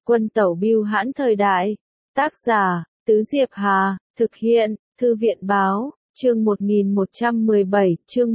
Quân tẩu bưu hãn thời đại. Tác giả, Tứ Diệp Hà, thực hiện, Thư viện báo, chương 1117, chương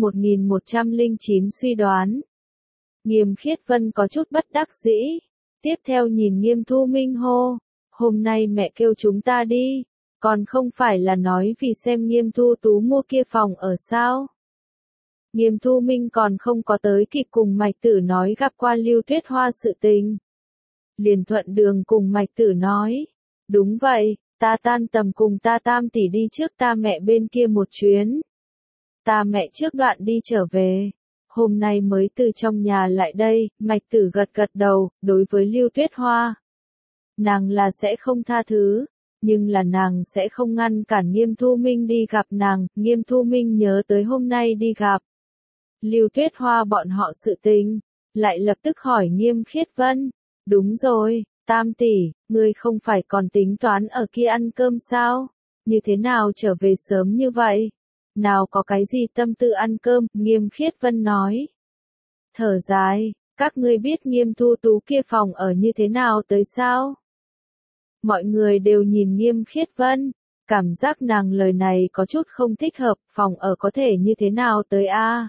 1109 suy đoán. Nghiêm Khiết Vân có chút bất đắc dĩ. Tiếp theo nhìn Nghiêm Thu Minh hô, hôm nay mẹ kêu chúng ta đi, còn không phải là nói vì xem Nghiêm Thu Tú mua kia phòng ở sao. Nghiêm Thu Minh còn không có tới kịp cùng Mạch Tử nói gặp qua Lưu Tuyết Hoa sự tình. Liền thuận đường cùng Mạch Tử nói, đúng vậy, ta tan tầm cùng ta tam tỷ đi trước ta mẹ bên kia một chuyến. Ta mẹ trước đoạn đi trở về, hôm nay mới từ trong nhà lại đây. Mạch Tử gật gật đầu, đối với Lưu Tuyết Hoa. Nàng là sẽ không tha thứ, nhưng là nàng sẽ không ngăn cản Nghiêm Thu Minh đi gặp nàng. Nghiêm Thu Minh nhớ tới hôm nay đi gặp Lưu Tuyết Hoa bọn họ sự tình, lại lập tức hỏi Nghiêm Khiết Vân, đúng rồi, tam tỷ, ngươi không phải còn tính toán ở kia ăn cơm sao? Như thế nào trở về sớm như vậy? Nào có cái gì tâm tư ăn cơm? Nghiêm Khiết Vân nói. Thở dài, các ngươi biết Nghiêm Thu Tú kia phòng ở như thế nào tới sao? Mọi người đều nhìn Nghiêm Khiết Vân, cảm giác nàng lời này có chút không thích hợp. Phòng ở có thể như thế nào tới a?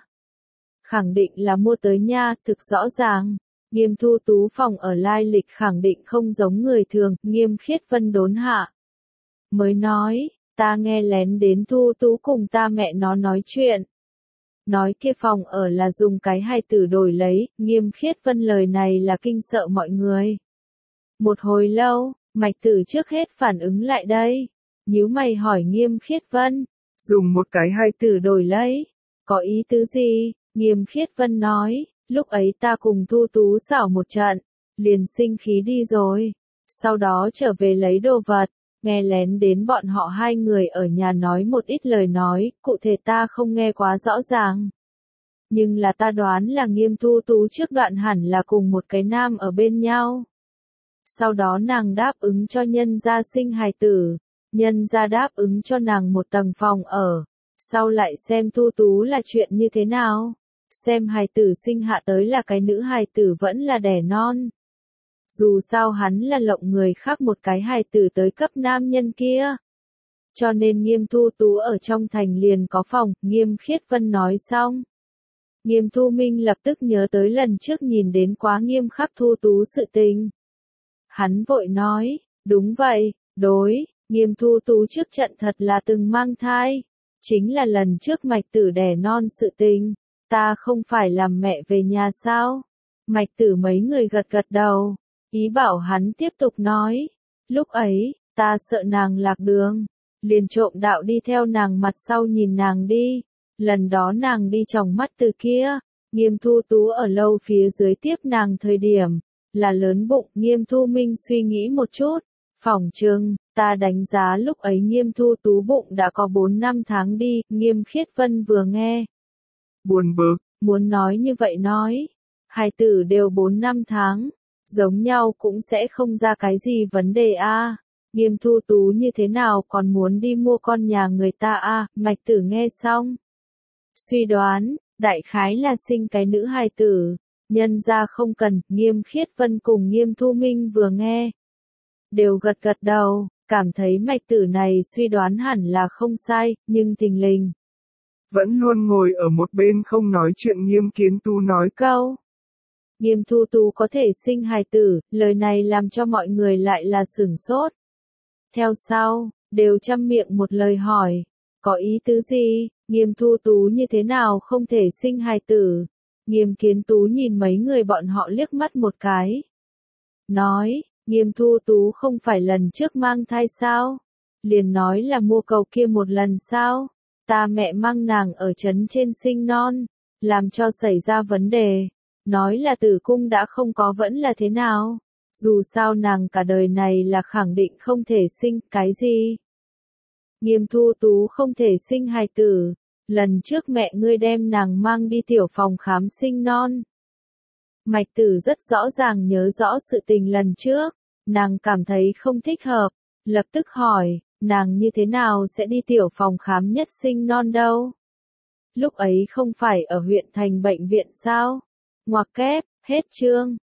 Khẳng định là mua tới nha, thực rõ ràng. Nghiêm Thu Tú phòng ở lai lịch khẳng định không giống người thường. Nghiêm Khiết Vân đốn hạ, mới nói, ta nghe lén đến Thu Tú cùng ta mẹ nó nói chuyện. Nói kia phòng ở là dùng cái hài tử đổi lấy. Nghiêm Khiết Vân lời này là kinh sợ mọi người. Một hồi lâu, Mạch Tử trước hết phản ứng lại đây, nhíu mày hỏi Nghiêm Khiết Vân, dùng một cái hài tử đổi lấy, có ý tứ gì? Nghiêm Khiết Vân nói, lúc ấy ta cùng Thu Tú xảo một trận, liền sinh khí đi rồi, sau đó trở về lấy đồ vật, nghe lén đến bọn họ hai người ở nhà nói một ít lời nói, cụ thể ta không nghe quá rõ ràng. Nhưng là ta đoán là Nghiêm Thu Tú trước đoạn hẳn là cùng một cái nam ở bên nhau. Sau đó nàng đáp ứng cho nhân gia sinh hài tử, nhân gia đáp ứng cho nàng một tầng phòng ở, sau lại xem Thu Tú là chuyện như thế nào. Xem hài tử sinh hạ tới là cái nữ hài tử vẫn là đẻ non. Dù sao hắn là lộng người khác một cái hài tử tới cấp nam nhân kia. Cho nên Nghiêm Thu Tú ở trong thành liền có phòng. Nghiêm Khiết Vân nói xong, Nghiêm Thu Minh lập tức nhớ tới lần trước nhìn đến quá nghiêm khắc Thu Tú sự tình. Hắn vội nói, đúng vậy, đối, Nghiêm Thu Tú trước trận thật là từng mang thai. Chính là lần trước Mạch Tử đẻ non sự tình. Ta không phải làm mẹ về nhà sao? Mạch Tử mấy người gật gật đầu, ý bảo hắn tiếp tục nói. Lúc ấy, ta sợ nàng lạc đường, liền trộm đạo đi theo nàng mặt sau nhìn nàng đi. Lần đó nàng đi tròng mắt từ kia, Nghiêm Thu Tú ở lâu phía dưới tiếp nàng thời điểm, là lớn bụng. Nghiêm Thu Minh suy nghĩ một chút, phỏng chừng, ta đánh giá lúc ấy Nghiêm Thu Tú bụng đã có 4-5 tháng đi. Nghiêm Khiết Vân vừa nghe, buồn bực, muốn nói như vậy nói, hài tử đều 4-5 tháng, giống nhau cũng sẽ không ra cái gì vấn đề a. Nghiêm Thu Tú như thế nào còn muốn đi mua con nhà người ta a? Mạch Tử nghe xong, suy đoán, đại khái là sinh cái nữ hài tử, nhân ra không cần. Nghiêm Khiết Vân cùng Nghiêm Thu Minh vừa nghe, đều gật gật đầu, cảm thấy Mạch Tử này suy đoán hẳn là không sai, nhưng thình lình vẫn luôn ngồi ở một bên không nói chuyện. Nghiêm Kiến Tú nói câu, Nghiêm Thu Tú có thể sinh hài tử, lời này làm cho mọi người lại là sửng sốt. Theo sau, đều chăm miệng một lời hỏi, có ý tứ gì? Nghiêm Thu Tú như thế nào không thể sinh hài tử? Nghiêm Kiến Tú nhìn mấy người bọn họ liếc mắt một cái, nói, Nghiêm Thu Tú không phải lần trước mang thai sao? Liền nói là mua cầu kia một lần sao? Ta mẹ mang nàng ở trấn trên sinh non, làm cho xảy ra vấn đề, nói là tử cung đã không có vẫn là thế nào, dù sao nàng cả đời này là khẳng định không thể sinh. Cái gì? Nghiêm Thu Tú không thể sinh hài tử, lần trước mẹ ngươi đem nàng mang đi tiểu phòng khám sinh non. Mạch Tử rất rõ ràng nhớ rõ sự tình lần trước, nàng cảm thấy không thích hợp, lập tức hỏi, nàng như thế nào sẽ đi tiểu phòng khám nhất sinh non đâu? Lúc ấy không phải ở huyện thành bệnh viện sao? Ngoặc kép, hết chương.